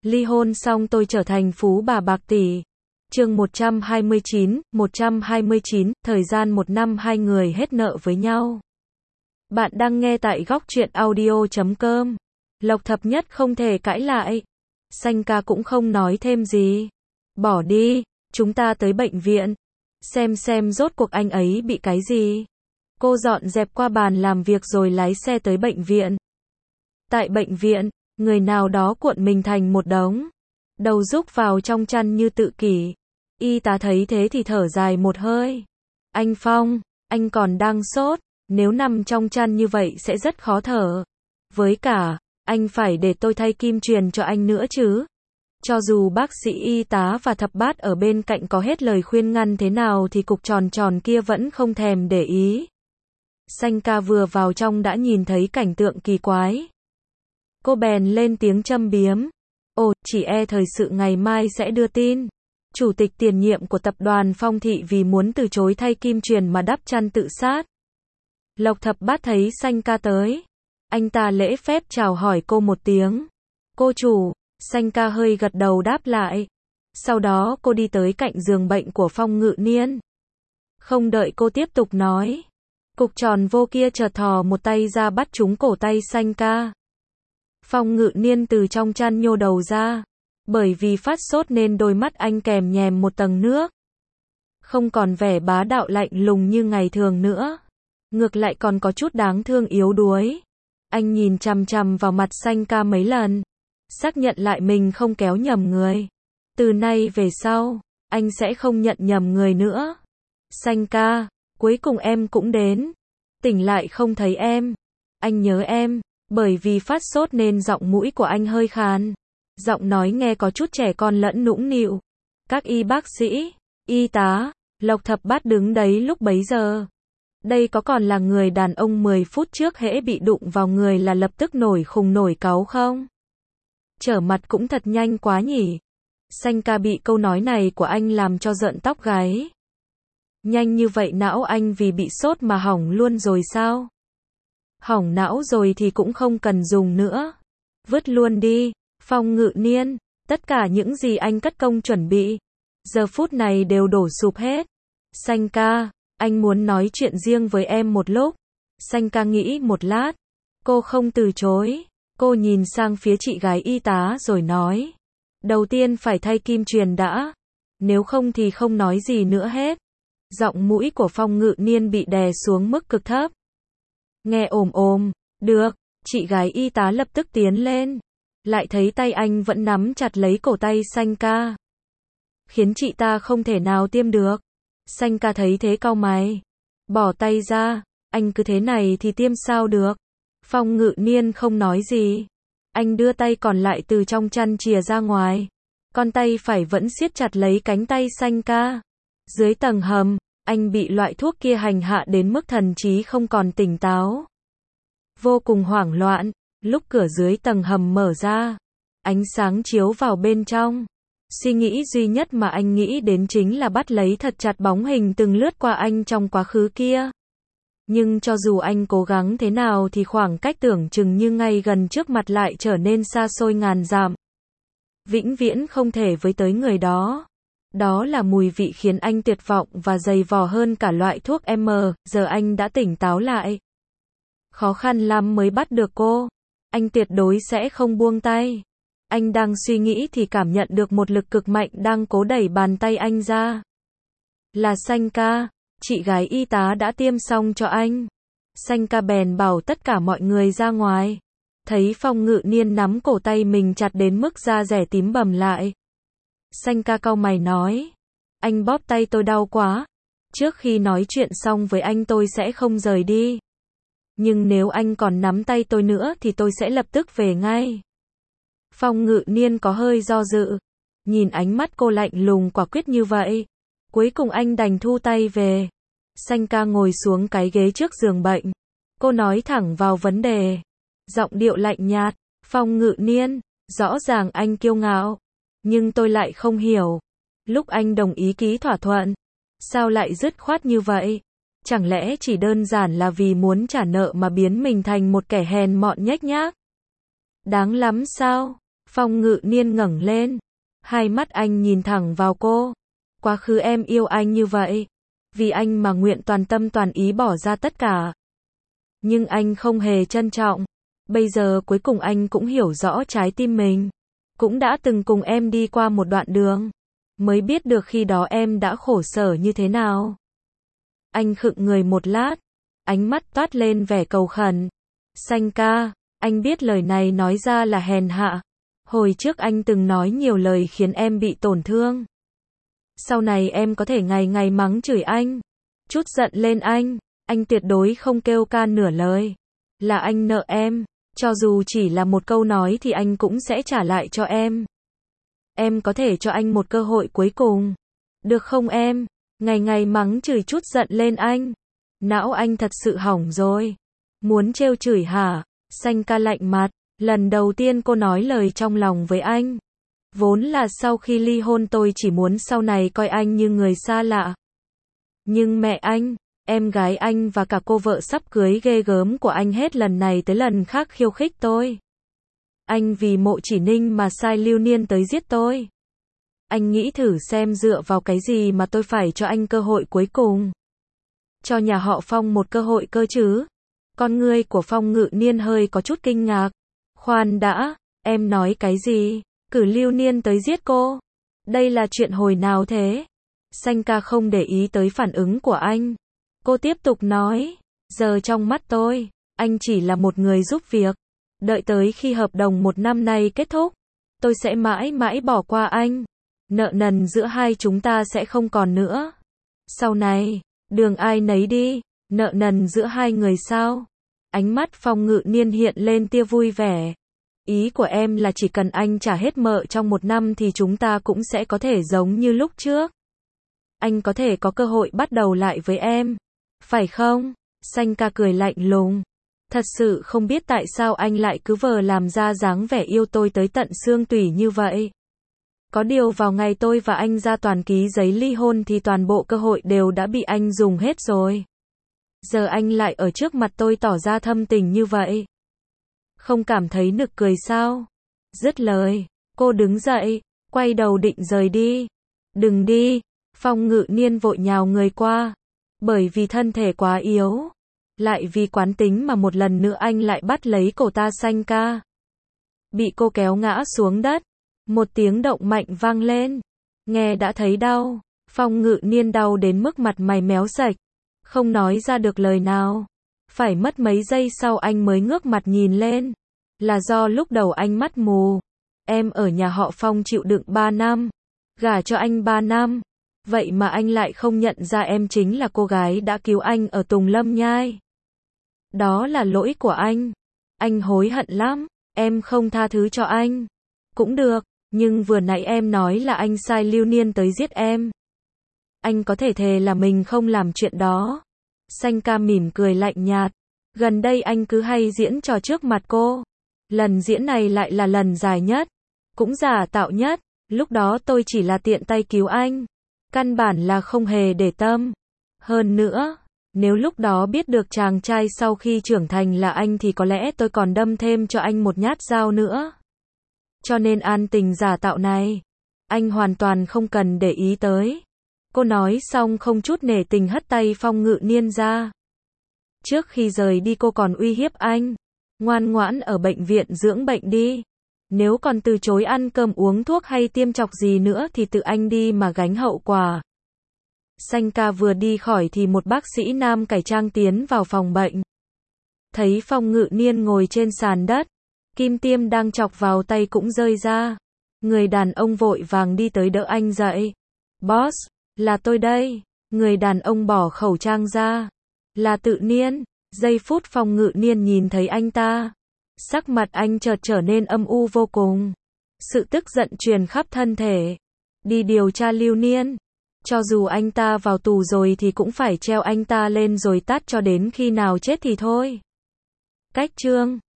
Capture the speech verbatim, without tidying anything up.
Ly hôn xong tôi trở thành phú bà bạc tỷ. Chương một trăm hai mươi chín, một trăm hai mươi chín, thời gian một năm hai người hết nợ với nhau. Bạn đang nghe tại góc truyện audio chấm com. Lộc Thập Nhất không thể cãi lại. Sanh ca cũng không nói thêm gì. Bỏ đi, chúng ta tới bệnh viện. Xem xem rốt cuộc anh ấy bị cái gì. Cô dọn dẹp qua bàn làm việc rồi lái xe tới bệnh viện. Tại bệnh viện, người nào đó cuộn mình thành một đống. Đầu rúc vào trong chăn như tự kỷ. Y tá thấy thế thì thở dài một hơi. Anh Phong, anh còn đang sốt. Nếu nằm trong chăn như vậy sẽ rất khó thở. Với cả, anh phải để tôi thay kim truyền cho anh nữa chứ. Cho dù bác sĩ y tá và thập bát ở bên cạnh có hết lời khuyên ngăn thế nào thì cục tròn tròn kia vẫn không thèm để ý. Sanh ca vừa vào trong đã nhìn thấy cảnh tượng kỳ quái. Cô bèn lên tiếng châm biếm. Ồ, chỉ e thời sự ngày mai sẽ đưa tin. Chủ tịch tiền nhiệm của tập đoàn Phong Thị vì muốn từ chối thay kim truyền mà đắp chăn tự sát. Lộc Thập Bát thấy Sanh ca tới. Anh ta lễ phép chào hỏi cô một tiếng. Cô chủ. Sanh ca hơi gật đầu đáp lại. Sau đó cô đi tới cạnh giường bệnh của Phong Ngự Niên. Không đợi cô tiếp tục nói. Cục tròn vô kia chợt thò một tay ra bắt trúng cổ tay Sanh ca. Phong Ngự Niên từ trong chăn nhô đầu ra. Bởi vì phát sốt nên đôi mắt anh kèm nhèm một tầng nước. Không còn vẻ bá đạo lạnh lùng như ngày thường nữa. Ngược lại còn có chút đáng thương yếu đuối. Anh nhìn chằm chằm vào mặt Sanh ca mấy lần. Xác nhận lại mình không kéo nhầm người. Từ nay về sau, anh sẽ không nhận nhầm người nữa. Sanh ca, cuối cùng em cũng đến. Tỉnh lại không thấy em. Anh nhớ em. Bởi vì phát sốt nên giọng mũi của anh hơi khàn. Giọng nói nghe có chút trẻ con lẫn nũng nịu. Các y bác sĩ, y tá, Lộc Thập Bát đứng đấy lúc bấy giờ. Đây có còn là người đàn ông mười phút trước hễ bị đụng vào người là lập tức nổi khùng nổi cáu không? Trở mặt cũng thật nhanh quá nhỉ. Sanh ca bị câu nói này của anh làm cho rợn tóc gáy. Nhanh như vậy não anh vì bị sốt mà hỏng luôn rồi sao? Hỏng não rồi thì cũng không cần dùng nữa. Vứt luôn đi, Phong Ngự Niên. Tất cả những gì anh cất công chuẩn bị, giờ phút này đều đổ sụp hết. Sanh ca, anh muốn nói chuyện riêng với em một lúc. Sanh ca nghĩ một lát. Cô không từ chối. Cô nhìn sang phía chị gái y tá rồi nói. Đầu tiên phải thay kim truyền đã. Nếu không thì không nói gì nữa hết. Giọng mũi của Phong Ngự Niên bị đè xuống mức cực thấp. Nghe ồm ồm. Được. Chị gái y tá lập tức tiến lên. Lại thấy tay anh vẫn nắm chặt lấy cổ tay Sanh ca. Khiến chị ta không thể nào tiêm được. Sanh ca thấy thế cau mày. Bỏ tay ra. Anh cứ thế này thì tiêm sao được. Phong Ngự Niên không nói gì. Anh đưa tay còn lại từ trong chăn chìa ra ngoài. Con tay phải vẫn siết chặt lấy cánh tay Sanh ca. Dưới tầng hầm, anh bị loại thuốc kia hành hạ đến mức thần trí không còn tỉnh táo. Vô cùng hoảng loạn. Lúc cửa dưới tầng hầm mở ra, ánh sáng chiếu vào bên trong. Suy nghĩ duy nhất mà anh nghĩ đến chính là bắt lấy thật chặt bóng hình từng lướt qua anh trong quá khứ kia. Nhưng cho dù anh cố gắng thế nào thì khoảng cách tưởng chừng như ngay gần trước mặt lại trở nên xa xôi ngàn dặm. Vĩnh viễn không thể với tới người đó. Đó là mùi vị khiến anh tuyệt vọng và dày vò hơn cả loại thuốc M, giờ anh đã tỉnh táo lại. Khó khăn lắm mới bắt được cô. Anh tuyệt đối sẽ không buông tay. Anh đang suy nghĩ thì cảm nhận được một lực cực mạnh đang cố đẩy bàn tay anh ra. Là Sanh ca, chị gái y tá đã tiêm xong cho anh. Sanh ca bèn bảo tất cả mọi người ra ngoài. Thấy Phong Ngự Niên nắm cổ tay mình chặt đến mức da rẻ tím bầm lại. Sanh ca cau mày nói. Anh bóp tay tôi đau quá. Trước khi nói chuyện xong với anh tôi sẽ không rời đi. Nhưng nếu anh còn nắm tay tôi nữa thì tôi sẽ lập tức về ngay. Phong Ngự Niên có hơi do dự. Nhìn ánh mắt cô lạnh lùng quả quyết như vậy. Cuối cùng anh đành thu tay về. Sanh ca ngồi xuống cái ghế trước giường bệnh. Cô nói thẳng vào vấn đề. Giọng điệu lạnh nhạt. Phong Ngự Niên, rõ ràng anh kiêu ngạo. Nhưng tôi lại không hiểu. Lúc anh đồng ý ký thỏa thuận, sao lại dứt khoát như vậy? Chẳng lẽ chỉ đơn giản là vì muốn trả nợ mà biến mình thành một kẻ hèn mọn nhếch nhác? Đáng lắm sao? Phong Ngự Niên ngẩng lên. Hai mắt anh nhìn thẳng vào cô. Quá khứ em yêu anh như vậy. Vì anh mà nguyện toàn tâm toàn ý bỏ ra tất cả. Nhưng anh không hề trân trọng. Bây giờ cuối cùng anh cũng hiểu rõ trái tim mình. Cũng đã từng cùng em đi qua một đoạn đường. Mới biết được khi đó em đã khổ sở như thế nào. Anh khựng người một lát. Ánh mắt toát lên vẻ cầu khẩn. Xanh ca, anh biết lời này nói ra là hèn hạ. Hồi trước anh từng nói nhiều lời khiến em bị tổn thương. Sau này em có thể ngày ngày mắng chửi anh. Chút giận lên anh. Anh tuyệt đối không kêu ca nửa lời. Là anh nợ em. Cho dù chỉ là một câu nói thì anh cũng sẽ trả lại cho em. Em có thể cho anh một cơ hội cuối cùng. Được không em? Ngày ngày mắng chửi chút giận lên anh. Não anh thật sự hỏng rồi. Muốn trêu chửi hả? Xanh ca lạnh mặt. Lần đầu tiên cô nói lời trong lòng với anh. Vốn là sau khi ly hôn tôi chỉ muốn sau này coi anh như người xa lạ. Nhưng mẹ anh, em gái anh và cả cô vợ sắp cưới ghê gớm của anh hết lần này tới lần khác khiêu khích tôi. Anh vì Mộ Chỉ Ninh mà sai Lưu Niên tới giết tôi. Anh nghĩ thử xem dựa vào cái gì mà tôi phải cho anh cơ hội cuối cùng. Cho nhà họ Phong một cơ hội cơ chứ. Con ngươi của Phong Ngự Niên hơi có chút kinh ngạc. Khoan đã, em nói cái gì? Cử Lưu Niên tới giết cô? Đây là chuyện hồi nào thế? Xanh ca không để ý tới phản ứng của anh. Cô tiếp tục nói, giờ trong mắt tôi, anh chỉ là một người giúp việc. Đợi tới khi hợp đồng một năm nay kết thúc, tôi sẽ mãi mãi bỏ qua anh. Nợ nần giữa hai chúng ta sẽ không còn nữa. Sau này, đường ai nấy đi, nợ nần giữa hai người sao? Ánh mắt Phong Ngự Niên hiện lên tia vui vẻ. Ý của em là chỉ cần anh trả hết nợ trong một năm thì chúng ta cũng sẽ có thể giống như lúc trước. Anh có thể có cơ hội bắt đầu lại với em. Phải không? Xanh ca cười lạnh lùng. Thật sự không biết tại sao anh lại cứ vờ làm ra dáng vẻ yêu tôi tới tận xương tủy như vậy. Có điều vào ngày tôi và anh ra toàn ký giấy ly hôn thì toàn bộ cơ hội đều đã bị anh dùng hết rồi. Giờ anh lại ở trước mặt tôi tỏ ra thâm tình như vậy. Không cảm thấy nực cười sao? Dứt lời, cô đứng dậy, quay đầu định rời đi. Đừng đi, Phong Ngự Niên vội nhào người qua. Bởi vì thân thể quá yếu. Lại vì quán tính mà một lần nữa anh lại bắt lấy cổ ta xanh ca. Bị cô kéo ngã xuống đất. Một tiếng động mạnh vang lên. Nghe đã thấy đau. Phong Ngự Niên đau đến mức mặt mày méo sạch. Không nói ra được lời nào. Phải mất mấy giây sau anh mới ngước mặt nhìn lên. Là do lúc đầu anh mắt mù. Em ở nhà họ Phong chịu đựng ba năm. Gả cho anh ba năm. Vậy mà anh lại không nhận ra em chính là cô gái đã cứu anh ở Tùng Lâm Nhai. Đó là lỗi của anh. Anh hối hận lắm. Em không tha thứ cho anh. Cũng được, nhưng vừa nãy em nói là anh sai Lưu Niên tới giết em. Anh có thể thề là mình không làm chuyện đó. Xanh ca mỉm cười lạnh nhạt. Gần đây anh cứ hay diễn trò trước mặt cô. Lần diễn này lại là lần dài nhất. Cũng giả tạo nhất. Lúc đó tôi chỉ là tiện tay cứu anh. Căn bản là không hề để tâm. Hơn nữa, nếu lúc đó biết được chàng trai sau khi trưởng thành là anh thì có lẽ tôi còn đâm thêm cho anh một nhát dao nữa. Cho nên an tình giả tạo này, anh hoàn toàn không cần để ý tới. Cô nói xong không chút nể tình hất tay Phong Ngự Niên ra. Trước khi rời đi cô còn uy hiếp anh. Ngoan ngoãn ở bệnh viện dưỡng bệnh đi. Nếu còn từ chối ăn cơm uống thuốc hay tiêm chọc gì nữa thì tự anh đi mà gánh hậu quả. Xanh ca vừa đi khỏi thì một bác sĩ nam cải trang tiến vào phòng bệnh. Thấy Phong Ngự Niên ngồi trên sàn đất. Kim tiêm đang chọc vào tay cũng rơi ra. Người đàn ông vội vàng đi tới đỡ anh dậy. Boss, là tôi đây. Người đàn ông bỏ khẩu trang ra. Là Tự Niên. Giây phút Phong Ngự Niên nhìn thấy anh ta. Sắc mặt anh chợt trở nên âm u vô cùng. Sự tức giận truyền khắp thân thể. Đi điều tra Lưu Niên. Cho dù anh ta vào tù rồi thì cũng phải treo anh ta lên rồi tát cho đến khi nào chết thì thôi. Cách chương